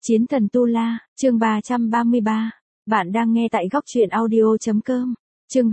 Chiến thần Tu La, chương 333. Bạn đang nghe tại góc truyện audio.com. Chương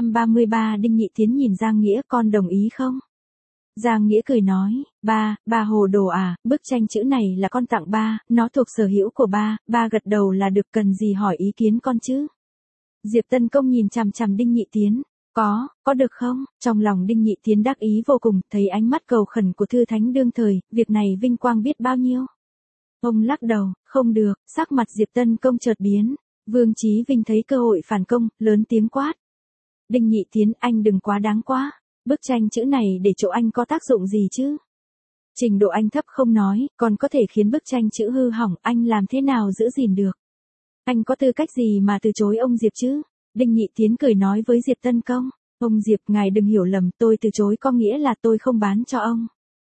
333 Đinh Nhị Tiến nhìn Giang Nghĩa, con đồng ý không? Giang Nghĩa cười nói, ba hồ đồ à, bức tranh chữ này là con tặng ba, nó thuộc sở hữu của ba gật đầu là được, cần gì hỏi ý kiến con chứ? Diệp Tân Công nhìn chằm chằm Đinh Nhị Tiến, có được không? Trong lòng Đinh Nhị Tiến đắc ý vô cùng, thấy ánh mắt cầu khẩn của thư thánh đương thời, việc này vinh quang biết bao nhiêu. Ông lắc đầu, không được, sắc mặt Diệp Tân Công chợt biến. Vương Chí Vinh thấy cơ hội phản công, lớn tiếng quát. Đinh Nhị Tiến, anh đừng quá đáng quá. Bức tranh chữ này để chỗ anh có tác dụng gì chứ? Trình độ anh thấp không nói, còn có thể khiến bức tranh chữ hư hỏng, anh làm thế nào giữ gìn được? Anh có tư cách gì mà từ chối ông Diệp chứ? Đinh Nhị Tiến cười nói với Diệp Tân Công. Ông Diệp, ngài đừng hiểu lầm, tôi từ chối có nghĩa là tôi không bán cho ông.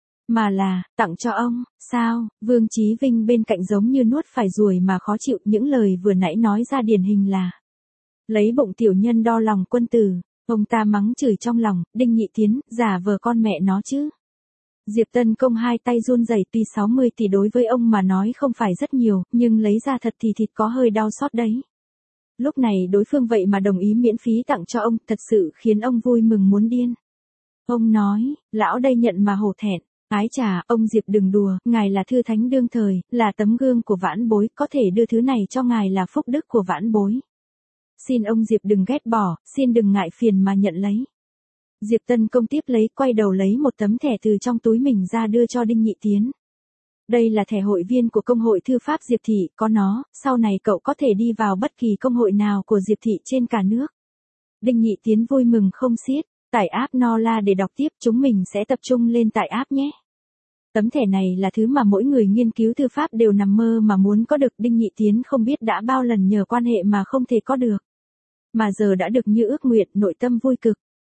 Mà là, tặng cho ông, sao? Vương Chí Vinh bên cạnh giống như nuốt phải ruồi mà khó chịu, những lời vừa nãy nói ra điển hình là lấy bụng tiểu nhân đo lòng quân tử. Ông ta mắng chửi trong lòng, Đinh Nhị Tiến, giả vờ con mẹ nó chứ. Diệp Tân Công hai tay run rẩy, tuy 60 tỷ đối với ông mà nói không phải rất nhiều, nhưng lấy ra thật thì thịt có hơi đau xót đấy. Lúc này đối phương vậy mà đồng ý miễn phí tặng cho ông, thật sự khiến ông vui mừng muốn điên. Ông nói, lão đây nhận mà hổ thẹn. Ái chà, ông Diệp đừng đùa, ngài là thư thánh đương thời, là tấm gương của vãn bối, có thể đưa thứ này cho ngài là phúc đức của vãn bối. Xin ông Diệp đừng ghét bỏ, xin đừng ngại phiền mà nhận lấy. Diệp Tân Công tiếp lấy, quay đầu lấy một tấm thẻ từ trong túi mình ra đưa cho Đinh Nhị Tiến. Đây là thẻ hội viên của công hội thư pháp Diệp Thị, có nó, sau này cậu có thể đi vào bất kỳ công hội nào của Diệp Thị trên cả nước. Đinh Nhị Tiến vui mừng không xiết. Tải app Nola để đọc tiếp, chúng mình sẽ tập trung lên tải app nhé. Tấm thẻ này là thứ mà mỗi người nghiên cứu thư pháp đều nằm mơ mà muốn có được. Đinh Nhị Tiến không biết đã bao lần nhờ quan hệ mà không thể có được. Mà giờ đã được như ước nguyện, nội tâm vui cực.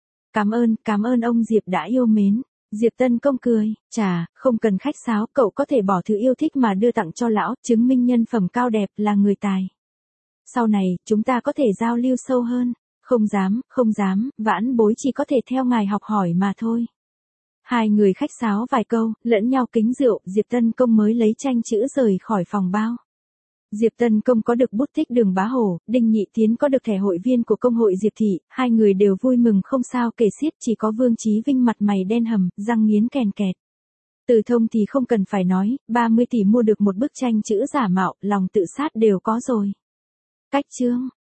Cảm ơn ông Diệp đã yêu mến. Diệp Tân Công cười, chà, không cần khách sáo, cậu có thể bỏ thứ yêu thích mà đưa tặng cho lão, chứng minh nhân phẩm cao đẹp là người tài. Sau này, chúng ta có thể giao lưu sâu hơn. Không dám, vãn bối chỉ có thể theo ngài học hỏi mà thôi. Hai người khách sáo vài câu, lẫn nhau kính rượu, Diệp Tân Công mới lấy tranh chữ rời khỏi phòng bao. Diệp Tân Công có được bút tích Đường Bá Hổ, Đinh Nhị Tiến có được thẻ hội viên của công hội Diệp Thị, hai người đều vui mừng không sao kể xiết, chỉ có Vương Chí Vinh mặt mày đen hầm, răng nghiến kèn kẹt. Từ Thông thì không cần phải nói, 30 tỷ mua được một bức tranh chữ giả mạo, lòng tự sát đều có rồi. Cách chương